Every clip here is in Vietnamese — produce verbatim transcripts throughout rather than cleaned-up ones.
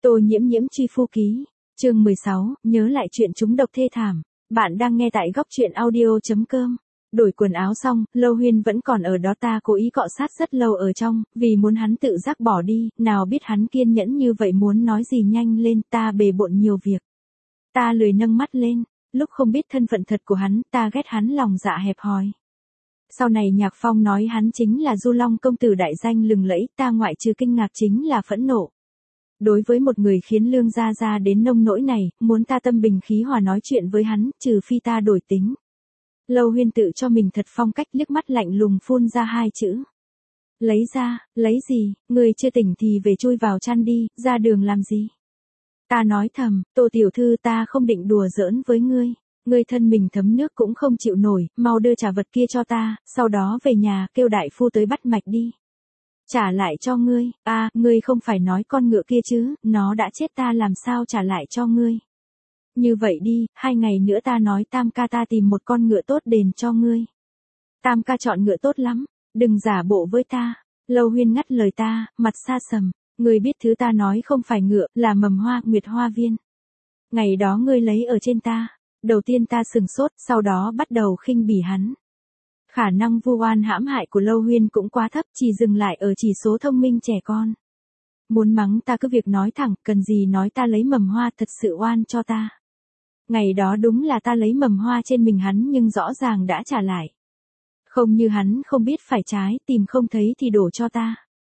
Tô Nhiễm Nhiễm truy phu ký, chương mười sáu, nhớ lại chuyện trúng độc thê thảm. Bạn đang nghe tại góc truyện audio.com. Đổi quần áo xong, Lâu Huyên vẫn còn ở đó, ta cố ý cọ sát rất lâu ở trong, vì muốn hắn tự giác bỏ đi, nào biết hắn kiên nhẫn như vậy muốn nói gì nhanh lên, ta bề bộn nhiều việc. Ta lười nâng mắt lên, lúc không biết thân phận thật của hắn, ta ghét hắn lòng dạ hẹp hòi. Sau này Nhạc Phong nói hắn chính là Du Long công tử đại danh lừng lẫy, ta ngoại trừ kinh ngạc chính là phẫn nộ. Đối với một người khiến Lương Gia Gia đến nông nỗi này, muốn ta tâm bình khí hòa nói chuyện với hắn, trừ phi ta đổi tính. Lâu Huyên tự cho mình thật phong cách, liếc mắt lạnh lùng phun ra hai chữ. Lấy ra, lấy gì, người chưa tỉnh thì về chui vào chăn đi, ra đường làm gì? Ta nói thầm, Tô tiểu thư, ta không định đùa giỡn với ngươi. Ngươi thân mình thấm nước cũng không chịu nổi, mau đưa trả vật kia cho ta, sau đó về nhà kêu đại phu tới bắt mạch đi. Trả lại cho ngươi, à, ngươi không phải nói con ngựa kia chứ, nó đã chết, ta làm sao trả lại cho ngươi. Như vậy đi, hai ngày nữa ta nói Tam ca ta tìm một con ngựa tốt đền cho ngươi. Tam ca chọn ngựa tốt lắm, đừng giả bộ với ta. Lâu Huyên ngắt lời ta, mặt xa sầm, ngươi biết thứ ta nói không phải ngựa, là mầm hoa, Nguyệt Hoa Viên. Ngày đó ngươi lấy ở trên ta. Đầu tiên ta sừng sốt, sau đó bắt đầu khinh bỉ hắn. Khả năng vu oan hãm hại của Lâu Huyên cũng quá thấp, chỉ dừng lại ở chỉ số thông minh trẻ con. Muốn mắng ta cứ việc nói thẳng, cần gì nói ta lấy mầm hoa, thật sự oan cho ta. Ngày đó đúng là ta lấy mầm hoa trên mình hắn nhưng rõ ràng đã trả lại. Không như hắn không biết phải trái, tìm không thấy thì đổ cho ta.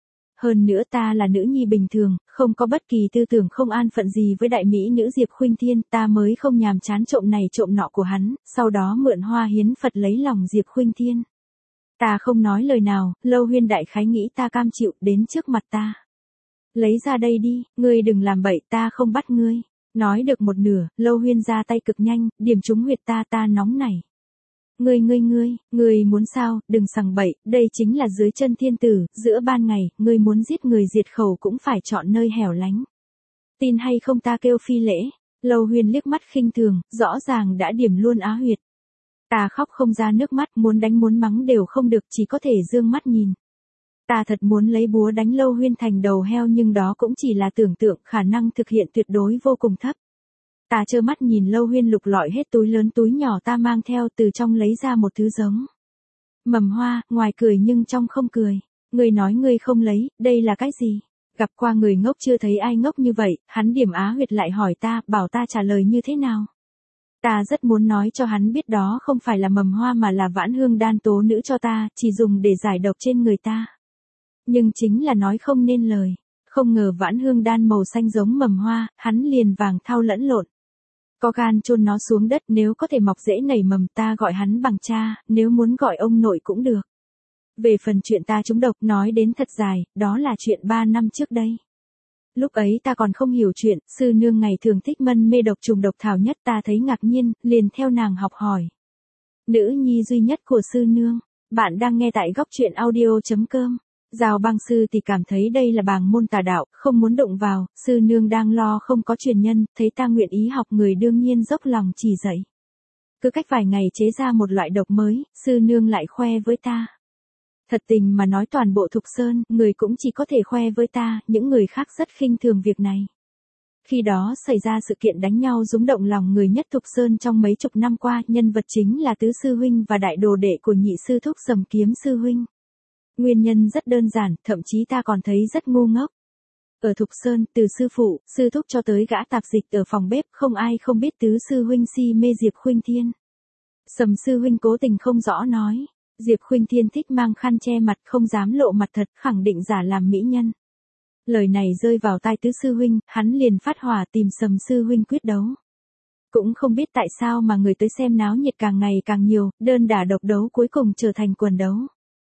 Hơn nữa ta là nữ nhi bình thường, không có bất kỳ tư tưởng không an phận gì với đại mỹ nữ Diệp Khuynh Thiên, ta mới không nhàm chán trộm này trộm nọ của hắn, sau đó mượn hoa hiến Phật lấy lòng Diệp Khuynh Thiên. Ta không nói lời nào, Lâu Huyên đại khái nghĩ ta cam chịu, đến trước mặt ta. Lấy ra đây đi, ngươi đừng làm bậy, ta không bắt ngươi. Nói được một nửa, Lâu Huyên ra tay cực nhanh, điểm trúng huyệt ta, ta nóng nảy. Ngươi ngươi ngươi, ngươi muốn sao, đừng sằng bậy, đây chính là dưới chân thiên tử, giữa ban ngày, ngươi muốn giết người diệt khẩu cũng phải chọn nơi hẻo lánh. Tin hay không ta kêu phi lễ. Lâu Huyên liếc mắt khinh thường, rõ ràng đã điểm luôn á huyệt. Ta khóc không ra nước mắt, muốn đánh muốn mắng đều không được, chỉ có thể dương mắt nhìn. Ta thật muốn lấy búa đánh Lâu Huyên thành đầu heo nhưng đó cũng chỉ là tưởng tượng, khả năng thực hiện tuyệt đối vô cùng thấp. Ta trơ mắt nhìn Lâu Huyên lục lọi hết túi lớn túi nhỏ ta mang theo, từ trong lấy ra một thứ giống mầm hoa, ngoài cười nhưng trong không cười. Ngươi nói ngươi không lấy, đây là cái gì? Gặp qua người ngốc chưa thấy ai ngốc như vậy, hắn điểm á huyệt lại hỏi ta, bảo ta trả lời như thế nào? Ta rất muốn nói cho hắn biết đó không phải là mầm hoa mà là Vãn Hương đan tố nữ cho ta, chỉ dùng để giải độc trên người ta. Nhưng chính là nói không nên lời. Không ngờ Vãn Hương đan màu xanh giống mầm hoa, hắn liền vàng thau lẫn lộn. Có gan chôn nó xuống đất, nếu có thể mọc rễ nảy mầm ta gọi hắn bằng cha, nếu muốn gọi ông nội cũng được. Về phần chuyện ta trúng độc nói đến thật dài, đó là chuyện ba năm trước đây. Lúc ấy ta còn không hiểu chuyện, sư nương ngày thường thích mân mê độc trùng độc thảo nhất, ta thấy ngạc nhiên, liền theo nàng học hỏi. Nữ nhi duy nhất của sư nương, bạn đang nghe tại góc truyện audio.com. Giao Băng sư thì cảm thấy đây là bàng môn tà đạo, không muốn động vào, sư nương đang lo không có truyền nhân, thấy ta nguyện ý học người đương nhiên dốc lòng chỉ dạy. Cứ cách vài ngày chế ra một loại độc mới, sư nương lại khoe với ta. Thật tình mà nói toàn bộ Thục Sơn, người cũng chỉ có thể khoe với ta, những người khác rất khinh thường việc này. Khi đó xảy ra sự kiện đánh nhau rúng động lòng người nhất Thục Sơn trong mấy chục năm qua, nhân vật chính là tứ sư huynh và đại đồ đệ của nhị sư thúc Sầm Kiếm sư huynh. Nguyên nhân rất đơn giản, thậm chí ta còn thấy rất ngu ngốc. Ở Thục Sơn, từ sư phụ, sư thúc cho tới gã tạp dịch ở phòng bếp, không ai không biết tứ sư huynh si mê Diệp Khuynh Thiên. Sầm sư huynh cố tình không rõ nói. Diệp Khuynh Thiên thích mang khăn che mặt, không dám lộ mặt thật, khẳng định giả làm mỹ nhân. Lời này rơi vào tai tứ sư huynh, hắn liền phát hỏa tìm Sầm sư huynh quyết đấu. Cũng không biết tại sao mà người tới xem náo nhiệt càng ngày càng nhiều, đơn đả độc đấu cuối cùng trở thành quần đấu.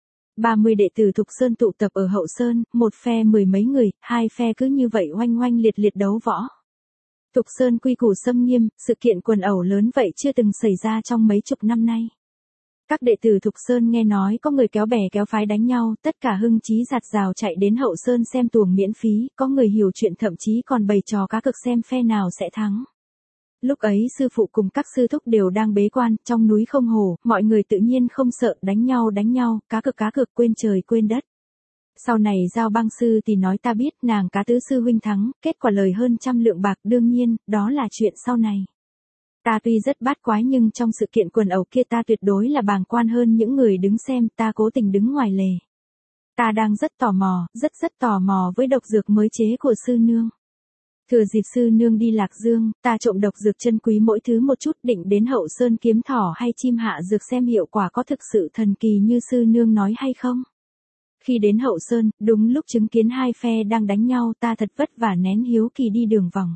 ba mươi đệ tử Thục Sơn tụ tập ở Hậu Sơn, một phe mười mấy người, hai phe cứ như vậy oanh oanh liệt liệt đấu võ. Thục Sơn quy củ xâm nghiêm, sự kiện quần ẩu lớn vậy chưa từng xảy ra trong mấy chục năm nay. Các đệ tử Thục Sơn nghe nói có người kéo bè kéo phái đánh nhau, tất cả hưng chí giạt rào chạy đến Hậu Sơn xem tuồng miễn phí, có người hiểu chuyện thậm chí còn bày trò cá cược xem phe nào sẽ thắng. Lúc ấy sư phụ cùng các sư thúc đều đang bế quan, trong núi không hồ, mọi người tự nhiên không sợ, đánh nhau đánh nhau, cá cược cá cược, quên trời quên đất. Sau này Giao Băng sư thì nói ta biết nàng cá tứ sư huynh thắng, kết quả lời hơn trăm lượng bạc, đương nhiên, đó là chuyện sau này. Ta tuy rất bát quái nhưng trong sự kiện quần ẩu kia ta tuyệt đối là bàng quan hơn những người đứng xem, ta cố tình đứng ngoài lề. Ta đang rất tò mò, rất rất tò mò với độc dược mới chế của sư nương. Thừa dịp sư nương đi Lạc Dương, ta trộm độc dược chân quý mỗi thứ một chút, định đến Hậu Sơn kiếm thỏ hay chim hạ dược xem hiệu quả có thực sự thần kỳ như sư nương nói hay không. Khi đến Hậu Sơn, đúng lúc chứng kiến hai phe đang đánh nhau, ta thật vất vả nén hiếu kỳ đi đường vòng.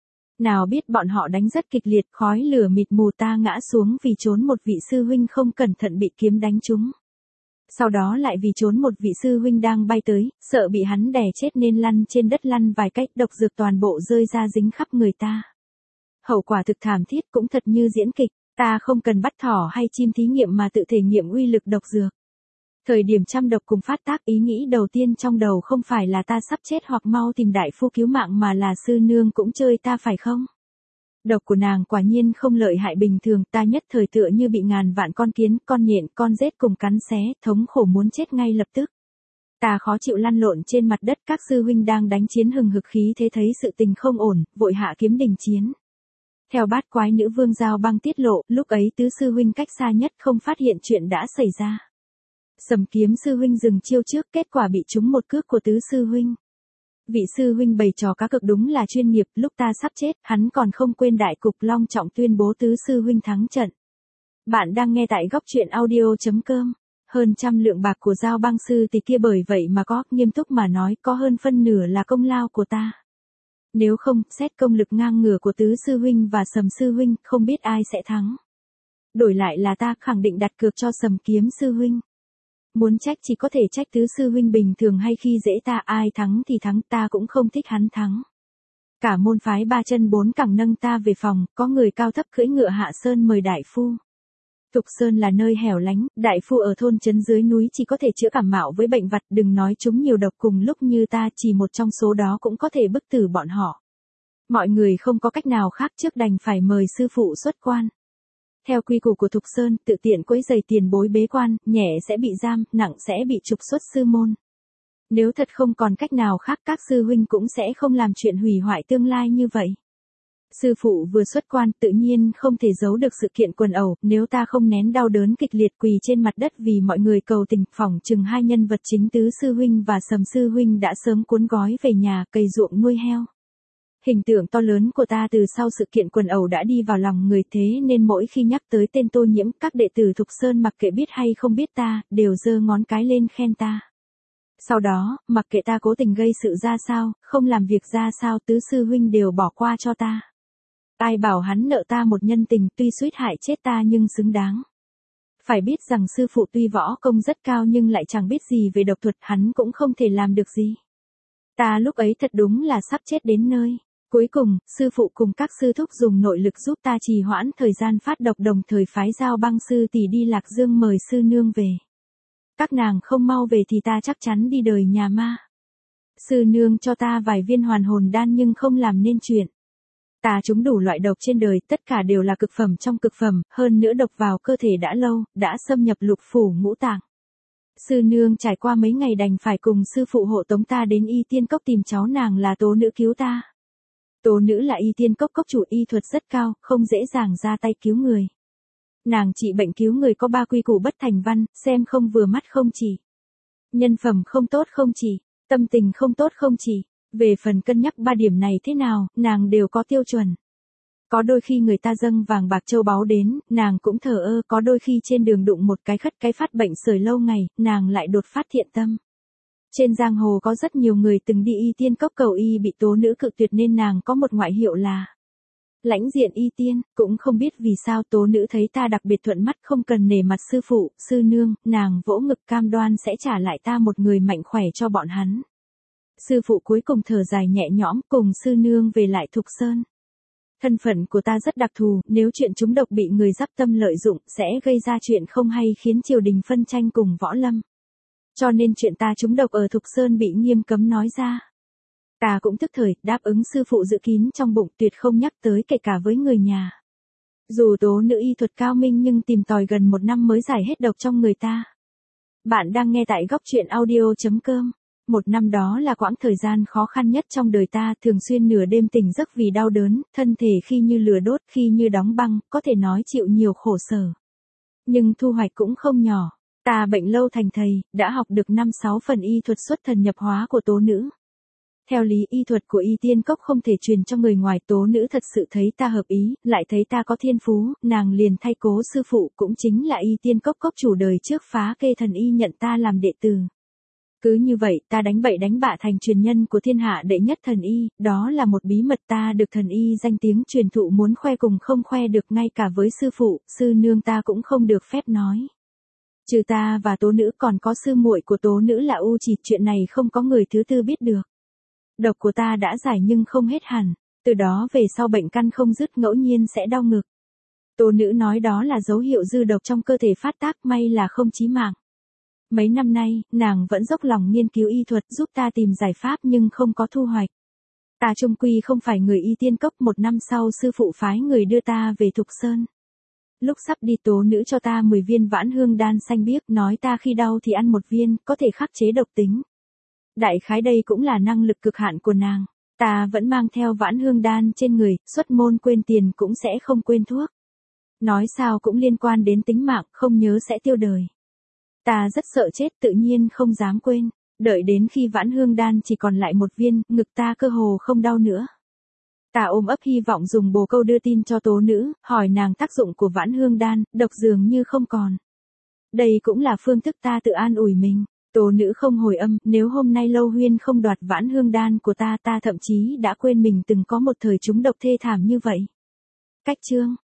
Nào biết bọn họ đánh rất kịch liệt, khói lửa mịt mù, ta ngã xuống vì trốn một vị sư huynh không cẩn thận bị kiếm đánh trúng. Sau đó lại vì trốn một vị sư huynh đang bay tới, sợ bị hắn đè chết nên lăn trên đất lăn vài cách, độc dược toàn bộ rơi ra dính khắp người ta. Hậu quả thực thảm thiết, cũng thật như diễn kịch, ta không cần bắt thỏ hay chim thí nghiệm mà tự thể nghiệm uy lực độc dược. Thời điểm trăm độc cùng phát tác, ý nghĩ đầu tiên trong đầu không phải là ta sắp chết hoặc mau tìm đại phu cứu mạng mà là sư nương cũng chơi ta phải không? Độc của nàng quả nhiên không lợi hại bình thường, ta nhất thời tựa như bị ngàn vạn con kiến, con nhện, con rết cùng cắn xé, thống khổ muốn chết ngay lập tức. Ta khó chịu lăn lộn trên mặt đất, các sư huynh đang đánh chiến hừng hực khí thế thấy sự tình không ổn, vội hạ kiếm đình chiến. Theo bát quái nữ vương Giao Băng tiết lộ, lúc ấy tứ sư huynh cách xa nhất không phát hiện chuyện đã xảy ra. Sầm kiếm sư huynh dừng chiêu trước, kết quả bị trúng một cước của tứ sư huynh. Vị sư huynh bày trò cá cược đúng là chuyên nghiệp, lúc ta sắp chết, hắn còn không quên đại cục long trọng tuyên bố tứ sư huynh thắng trận. Bạn đang nghe tại góc truyện audio chấm com. Hơn trăm lượng bạc của Giao Băng sư thì kia bởi vậy mà có, nghiêm túc mà nói, có hơn phân nửa là công lao của ta. Nếu không, xét công lực ngang ngửa của tứ sư huynh và Sầm sư huynh, không biết ai sẽ thắng. Đổi lại là ta, khẳng định đặt cược cho Sầm kiếm sư huynh. Muốn trách chỉ có thể trách tứ sư huynh bình thường hay khi dễ ta, ai thắng thì thắng, ta cũng không thích hắn thắng. Cả môn phái ba chân bốn cẳng nâng ta về phòng, có người cao thấp cưỡi ngựa hạ sơn mời đại phu. Thục Sơn là nơi hẻo lánh, đại phu ở thôn trấn dưới núi chỉ có thể chữa cảm mạo với bệnh vặt, đừng nói chúng nhiều độc cùng lúc như ta, chỉ một trong số đó cũng có thể bức tử bọn họ. Mọi người không có cách nào khác, trước đành phải mời sư phụ xuất quan. Theo quy củ của Thục Sơn, tự tiện quấy rầy tiền bối bế quan, nhẹ sẽ bị giam, nặng sẽ bị trục xuất sư môn. Nếu thật không còn cách nào khác, các sư huynh cũng sẽ không làm chuyện hủy hoại tương lai như vậy. Sư phụ vừa xuất quan, tự nhiên không thể giấu được sự kiện quần ẩu, nếu ta không nén đau đớn kịch liệt quỳ trên mặt đất vì mọi người cầu tình, phỏng chừng hai nhân vật chính tứ sư huynh và Sầm sư huynh đã sớm cuốn gói về nhà, cày ruộng nuôi heo. Hình tượng to lớn của ta từ sau sự kiện quần ẩu đã đi vào lòng người, thế nên mỗi khi nhắc tới tên Tô Nhiễm, các đệ tử Thục Sơn mặc kệ biết hay không biết ta, đều giơ ngón cái lên khen ta. Sau đó, mặc kệ ta cố tình gây sự ra sao, không làm việc ra sao, tứ sư huynh đều bỏ qua cho ta. Ai bảo hắn nợ ta một nhân tình, tuy suýt hại chết ta nhưng xứng đáng. Phải biết rằng sư phụ tuy võ công rất cao nhưng lại chẳng biết gì về độc thuật, hắn cũng không thể làm được gì. Ta lúc ấy thật đúng là sắp chết đến nơi. Cuối cùng, sư phụ cùng các sư thúc dùng nội lực giúp ta trì hoãn thời gian phát độc, đồng thời phái Giao Băng sư tỷ đi Lạc Dương mời sư nương về. Các nàng không mau về thì ta chắc chắn đi đời nhà ma. Sư nương cho ta vài viên hoàn hồn đan nhưng không làm nên chuyện. Ta trúng đủ loại độc trên đời, tất cả đều là cực phẩm trong cực phẩm, hơn nữa độc vào cơ thể đã lâu, đã xâm nhập lục phủ ngũ tạng. Sư nương trải qua mấy ngày đành phải cùng sư phụ hộ tống ta đến Y Tiên Cốc tìm cháu nàng là Tố nữ cứu ta. Tố nữ là Y Tiên Cốc cốc chủ, y thuật rất cao, không dễ dàng ra tay cứu người. Nàng trị bệnh cứu người có ba quy củ bất thành văn, xem không vừa mắt không chỉ. Nhân phẩm không tốt không chỉ, tâm tình không tốt không chỉ. Về phần cân nhắc ba điểm này thế nào, nàng đều có tiêu chuẩn. Có đôi khi người ta dâng vàng bạc châu báu đến, nàng cũng thờ ơ, có đôi khi trên đường đụng một cái khất cái phát bệnh sởi lâu ngày, nàng lại đột phát thiện tâm. Trên giang hồ có rất nhiều người từng đi Y Tiên Cốc cầu y bị tố nữ cự tuyệt nên nàng có một ngoại hiệu là lãnh diện Y Tiên, cũng không biết vì sao tố nữ thấy ta đặc biệt thuận mắt, không cần nể mặt sư phụ, sư nương, nàng vỗ ngực cam đoan sẽ trả lại ta một người mạnh khỏe cho bọn hắn. Sư phụ cuối cùng thở dài nhẹ nhõm, cùng sư nương về lại Thục Sơn. Thân phận của ta rất đặc thù, nếu chuyện trúng độc bị người giáp tâm lợi dụng, sẽ gây ra chuyện không hay khiến triều đình phân tranh cùng võ lâm. Cho nên chuyện ta trúng độc ở Thục Sơn bị nghiêm cấm nói ra. Ta cũng tức thời, đáp ứng sư phụ dự kín trong bụng, tuyệt không nhắc tới kể cả với người nhà. Dù tố nữ y thuật cao minh nhưng tìm tòi gần một năm mới giải hết độc trong người ta. Bạn đang nghe tại góc truyện audio chấm com. Một năm đó là quãng thời gian khó khăn nhất trong đời ta, thường xuyên nửa đêm tỉnh giấc vì đau đớn, thân thể khi như lửa đốt, khi như đóng băng, có thể nói chịu nhiều khổ sở. Nhưng thu hoạch cũng không nhỏ. Ta bệnh lâu thành thầy, đã học được năm sáu phần y thuật xuất thần nhập hóa của tố nữ. Theo lý y thuật của y tiên cốc không thể truyền cho người ngoài, tố nữ thật sự thấy ta hợp ý, lại thấy ta có thiên phú, nàng liền thay cố sư phụ cũng chính là y tiên cốc cốc chủ đời trước phá kê thần y nhận ta làm đệ tử. Cứ như vậy ta đánh bậy đánh bạ thành truyền nhân của thiên hạ đệ nhất thần y, đó là một bí mật ta được thần y danh tiếng truyền thụ muốn khoe cùng không khoe được, ngay cả với sư phụ, sư nương ta cũng không được phép nói. Trừ ta và tố nữ còn có sư muội của tố nữ là U Chỉ, chuyện này không có người thứ tư biết được. Độc của ta đã giải nhưng không hết hẳn, từ đó về sau bệnh căn không dứt, ngẫu nhiên sẽ đau ngực. Tố nữ nói đó là dấu hiệu dư độc trong cơ thể phát tác, may là không chí mạng. Mấy năm nay, nàng vẫn dốc lòng nghiên cứu y thuật giúp ta tìm giải pháp nhưng không có thu hoạch. Ta chung quy không phải người y tiên cốc, một năm sau sư phụ phái người đưa ta về Thục Sơn. Lúc sắp đi tố nữ cho ta mười viên vãn hương đan xanh biếc, nói ta khi đau thì ăn một viên, có thể khắc chế độc tính. Đại khái đây cũng là năng lực cực hạn của nàng. Ta vẫn mang theo vãn hương đan trên người, xuất môn quên tiền cũng sẽ không quên thuốc. Nói sao cũng liên quan đến tính mạng, không nhớ sẽ tiêu đời. Ta rất sợ chết, tự nhiên không dám quên. Đợi đến khi vãn hương đan chỉ còn lại một viên, ngực ta cơ hồ không đau nữa. Ta ôm ấp hy vọng dùng bồ câu đưa tin cho tố nữ, hỏi nàng tác dụng của vãn hương đan, độc dường như không còn. Đây cũng là phương thức ta tự an ủi mình. Tố nữ không hồi âm, nếu hôm nay Lâu Huyên không đoạt vãn hương đan của ta, ta thậm chí đã quên mình từng có một thời trúng độc thê thảm như vậy. Cách chương